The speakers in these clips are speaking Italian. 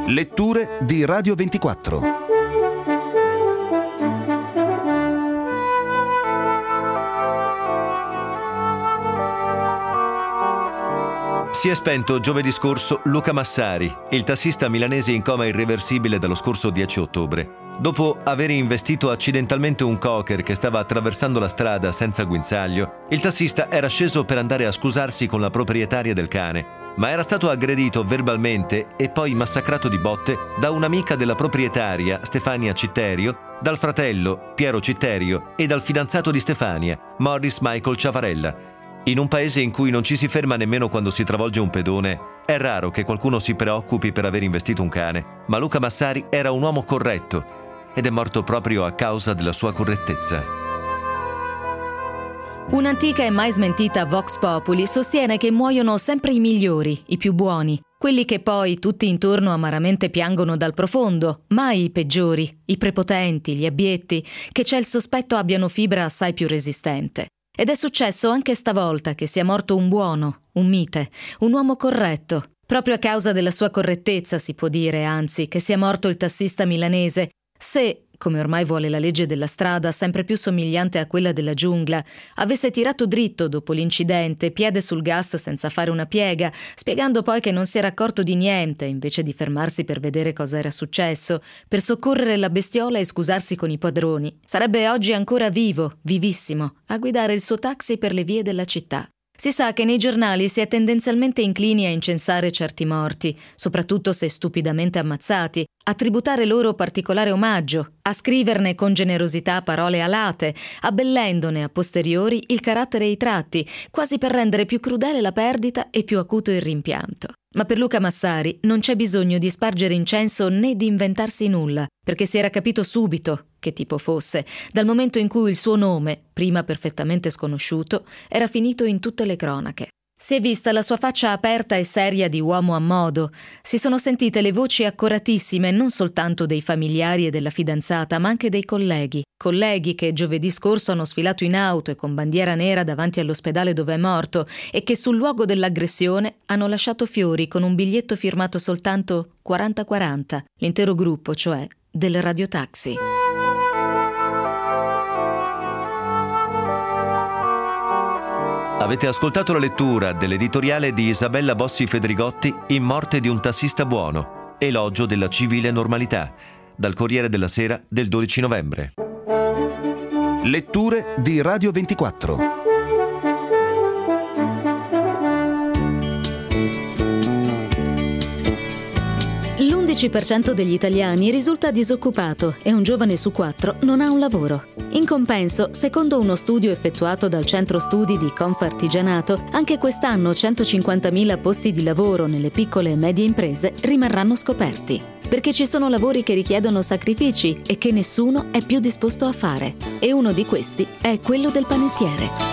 Letture di Radio 24. Si è spento giovedì scorso Luca Massari, il tassista milanese in coma irreversibile dallo scorso 10 ottobre. Dopo aver investito accidentalmente un cocker che stava attraversando la strada senza guinzaglio, il tassista era sceso per andare a scusarsi con la proprietaria del cane, ma era stato aggredito verbalmente e poi massacrato di botte da un'amica della proprietaria, Stefania Citterio, dal fratello, Piero Citterio, e dal fidanzato di Stefania, Morris Michael Ciavarella. In un paese in cui non ci si ferma nemmeno quando si travolge un pedone, è raro che qualcuno si preoccupi per aver investito un cane, ma Luca Massari era un uomo corretto ed è morto proprio a causa della sua correttezza. Un'antica e mai smentita Vox Populi sostiene che muoiono sempre i migliori, i più buoni, quelli che poi tutti intorno amaramente piangono dal profondo, mai i peggiori, i prepotenti, gli abietti, che c'è il sospetto abbiano fibra assai più resistente. Ed è successo anche stavolta che sia morto un buono, un mite, un uomo corretto. Proprio a causa della sua correttezza si può dire, anzi, che sia morto il tassista milanese, se, come ormai vuole la legge della strada, sempre più somigliante a quella della giungla, avesse tirato dritto dopo l'incidente, piede sul gas senza fare una piega, spiegando poi che non si era accorto di niente, invece di fermarsi per vedere cosa era successo, per soccorrere la bestiola e scusarsi con i padroni, sarebbe oggi ancora vivo, vivissimo, a guidare il suo taxi per le vie della città. Si sa che nei giornali si è tendenzialmente inclini a incensare certi morti, soprattutto se stupidamente ammazzati, a tributare loro particolare omaggio, a scriverne con generosità parole alate, abbellendone a posteriori il carattere e i tratti, quasi per rendere più crudele la perdita e più acuto il rimpianto. Ma per Luca Massari non c'è bisogno di spargere incenso né di inventarsi nulla, perché si era capito subito che tipo fosse, dal momento in cui il suo nome, prima perfettamente sconosciuto, era finito in tutte le cronache. Si è vista la sua faccia aperta e seria di uomo a modo, si sono sentite le voci accoratissime non soltanto dei familiari e della fidanzata, ma anche dei colleghi che giovedì scorso hanno sfilato in auto e con bandiera nera davanti all'ospedale dove è morto e che sul luogo dell'aggressione hanno lasciato fiori con un biglietto firmato soltanto 4040, l'intero gruppo, cioè, del radiotaxi. Avete ascoltato la lettura dell'editoriale di Isabella Bossi Fedrigotti In morte di un tassista buono, elogio della civile normalità, dal Corriere della Sera del 12 novembre. Letture di Radio 24. L'11% degli italiani risulta disoccupato e un giovane su 4 non ha un lavoro. In compenso, secondo uno studio effettuato dal Centro Studi di Confartigianato, anche quest'anno 150.000 posti di lavoro nelle piccole e medie imprese rimarranno scoperti. Perché ci sono lavori che richiedono sacrifici e che nessuno è più disposto a fare. E uno di questi è quello del panettiere.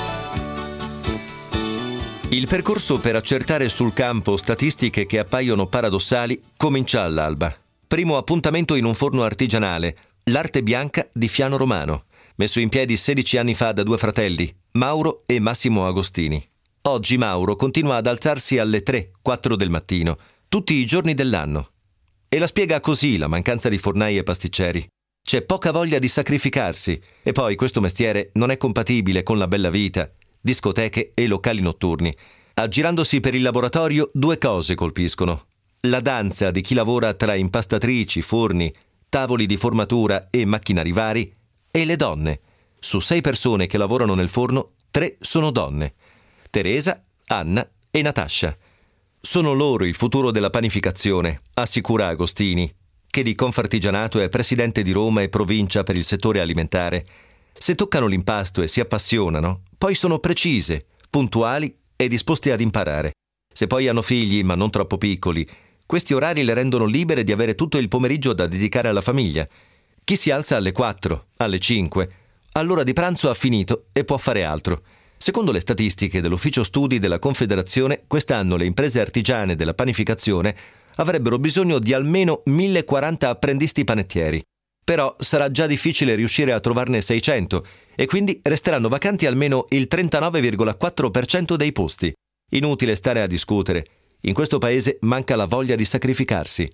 Il percorso per accertare sul campo statistiche che appaiono paradossali comincia all'alba. Primo appuntamento in un forno artigianale, l'Arte Bianca di Fiano Romano, messo in piedi 16 anni fa da due fratelli, Mauro e Massimo Agostini. Oggi Mauro continua ad alzarsi alle 3-4 del mattino, tutti i giorni dell'anno. E la spiega così la mancanza di fornai e pasticceri. C'è poca voglia di sacrificarsi e poi questo mestiere non è compatibile con la bella vita, discoteche e locali notturni. Aggirandosi per il laboratorio, due cose colpiscono: la danza di chi lavora tra impastatrici, forni, tavoli di formatura e macchinari vari, e le donne. Su 6 persone che lavorano nel forno, 3 sono donne: Teresa, Anna e Natascia. Sono loro il futuro della panificazione, assicura Agostini, che di Confartigianato è presidente di Roma e provincia per il settore alimentare. Se toccano l'impasto e si appassionano, poi sono precise, puntuali e disposte ad imparare. Se poi hanno figli, ma non troppo piccoli, questi orari le rendono libere di avere tutto il pomeriggio da dedicare alla famiglia. Chi si alza alle 4, alle 5, all'ora di pranzo ha finito e può fare altro. Secondo le statistiche dell'Ufficio Studi della Confederazione, quest'anno le imprese artigiane della panificazione avrebbero bisogno di almeno 1040 apprendisti panettieri. Però sarà già difficile riuscire a trovarne 600 e quindi resteranno vacanti almeno il 39,4% dei posti. Inutile stare a discutere. In questo paese manca la voglia di sacrificarsi.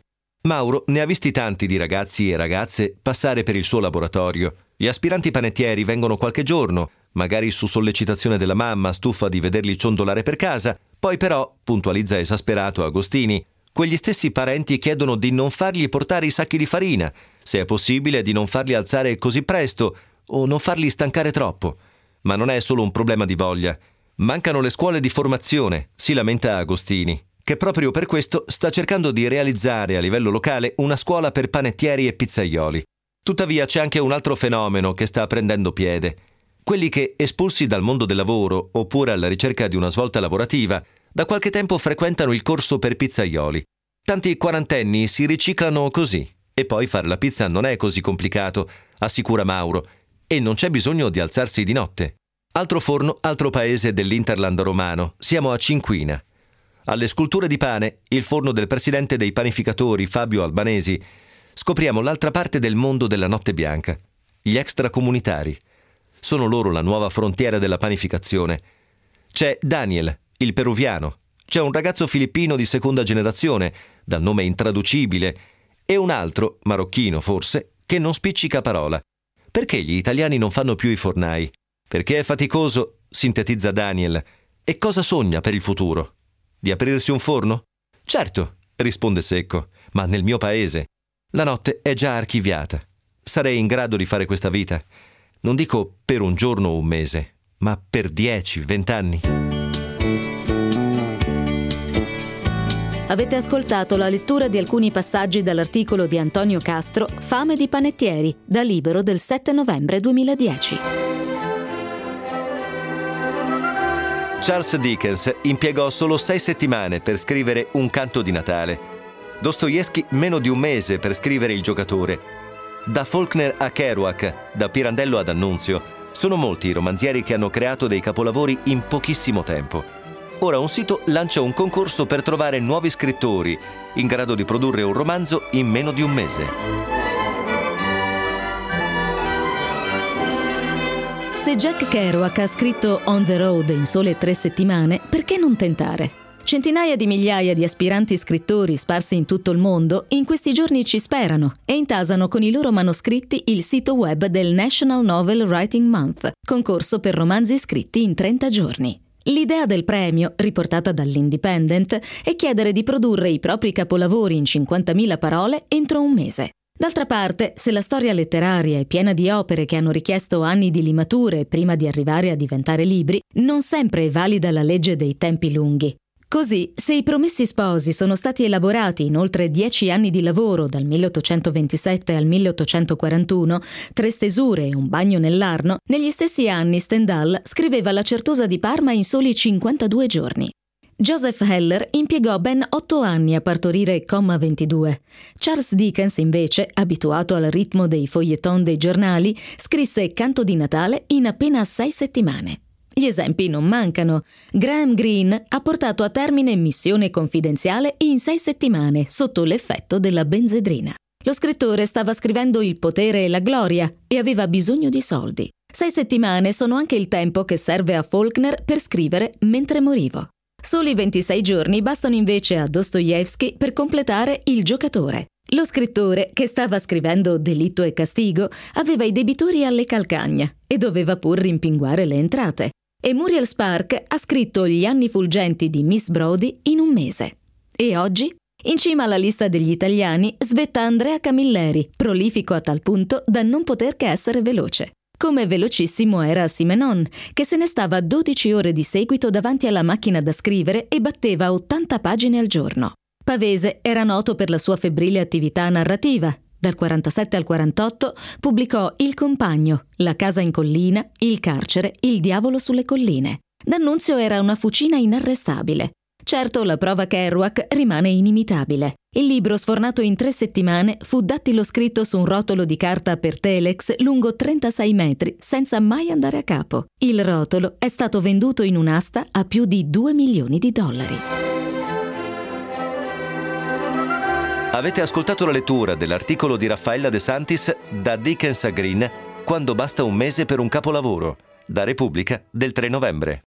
Mauro ne ha visti tanti di ragazzi e ragazze passare per il suo laboratorio. Gli aspiranti panettieri vengono qualche giorno, magari su sollecitazione della mamma, stufa di vederli ciondolare per casa. Poi però, puntualizza esasperato Agostini, quegli stessi parenti chiedono di non fargli portare i sacchi di farina, se è possibile di non farli alzare così presto o non farli stancare troppo. Ma non è solo un problema di voglia. Mancano le scuole di formazione, si lamenta Agostini, che proprio per questo sta cercando di realizzare a livello locale una scuola per panettieri e pizzaioli. Tuttavia c'è anche un altro fenomeno che sta prendendo piede. Quelli che, espulsi dal mondo del lavoro oppure alla ricerca di una svolta lavorativa, da qualche tempo frequentano il corso per pizzaioli. Tanti quarantenni si riciclano così. E poi fare la pizza non è così complicato, assicura Mauro, e non c'è bisogno di alzarsi di notte. Altro forno, altro paese dell'Interland romano. Siamo a Cinquina. Alle sculture di pane, il forno del presidente dei panificatori, Fabio Albanesi, scopriamo l'altra parte del mondo della notte bianca. Gli extracomunitari. Sono loro la nuova frontiera della panificazione. C'è Daniel, il peruviano. C'è un ragazzo filippino di seconda generazione, dal nome intraducibile, e un altro, marocchino forse, che non spiccica parola. Perché gli italiani non fanno più i fornai? Perché è faticoso, sintetizza Daniel. E cosa sogna per il futuro? Di aprirsi un forno? Certo, risponde secco, ma nel mio paese. La notte è già archiviata. Sarei in grado di fare questa vita. Non dico per un giorno o un mese, ma per 10, 20 anni. Avete ascoltato la lettura di alcuni passaggi dall'articolo di Antonio Castro, Fame di panettieri, da Libero del 7 novembre 2010. Charles Dickens impiegò solo 6 settimane per scrivere Un canto di Natale. Dostoevsky meno di un mese per scrivere Il giocatore. Da Faulkner a Kerouac, da Pirandello ad Annunzio, sono molti i romanzieri che hanno creato dei capolavori in pochissimo tempo. Ora un sito lancia un concorso per trovare nuovi scrittori in grado di produrre un romanzo in meno di un mese. Se Jack Kerouac ha scritto On the Road in sole 3 settimane, perché non tentare? Centinaia di migliaia di aspiranti scrittori sparsi in tutto il mondo in questi giorni ci sperano e intasano con i loro manoscritti il sito web del National Novel Writing Month, concorso per romanzi scritti in 30 giorni. L'idea del premio, riportata dall'Independent, è chiedere di produrre i propri capolavori in 50.000 parole entro un mese. D'altra parte, se la storia letteraria è piena di opere che hanno richiesto anni di limature prima di arrivare a diventare libri, non sempre è valida la legge dei tempi lunghi. Così, se i Promessi Sposi sono stati elaborati in oltre 10 anni di lavoro, dal 1827 al 1841, 3 stesure e un bagno nell'Arno, negli stessi anni Stendhal scriveva La Certosa di Parma in soli 52 giorni. Joseph Heller impiegò ben 8 anni a partorire Comma 22. Charles Dickens, invece, abituato al ritmo dei feuilleton dei giornali, scrisse Canto di Natale in appena 6 settimane. Gli esempi non mancano. Graham Greene ha portato a termine Missione Confidenziale in 6 settimane, sotto l'effetto della benzedrina. Lo scrittore stava scrivendo Il potere e la gloria e aveva bisogno di soldi. 6 settimane sono anche il tempo che serve a Faulkner per scrivere Mentre morivo. Soli 26 giorni bastano invece a Dostoevsky per completare Il giocatore. Lo scrittore, che stava scrivendo Delitto e castigo, aveva i debitori alle calcagna e doveva pur rimpinguare le entrate. E Muriel Spark ha scritto Gli anni fulgenti di Miss Brodie in un mese. E oggi? In cima alla lista degli italiani svetta Andrea Camilleri, prolifico a tal punto da non poter che essere veloce. Come velocissimo era Simenon, che se ne stava 12 ore di seguito davanti alla macchina da scrivere e batteva 80 pagine al giorno. Pavese era noto per la sua febbrile attività narrativa. Dal 47 al 48 pubblicò Il compagno, La casa in collina, Il carcere, Il diavolo sulle colline. D'Annunzio era una fucina inarrestabile. Certo, la prova Kerouac rimane inimitabile. Il libro, sfornato in 3 settimane, fu dattilo scritto su un rotolo di carta per telex lungo 36 metri, senza mai andare a capo. Il rotolo è stato venduto in un'asta a più di $2 milioni. Avete ascoltato la lettura dell'articolo di Raffaella De Santis Da Dickens a Greene, Quando basta un mese per un capolavoro, da Repubblica del 3 novembre.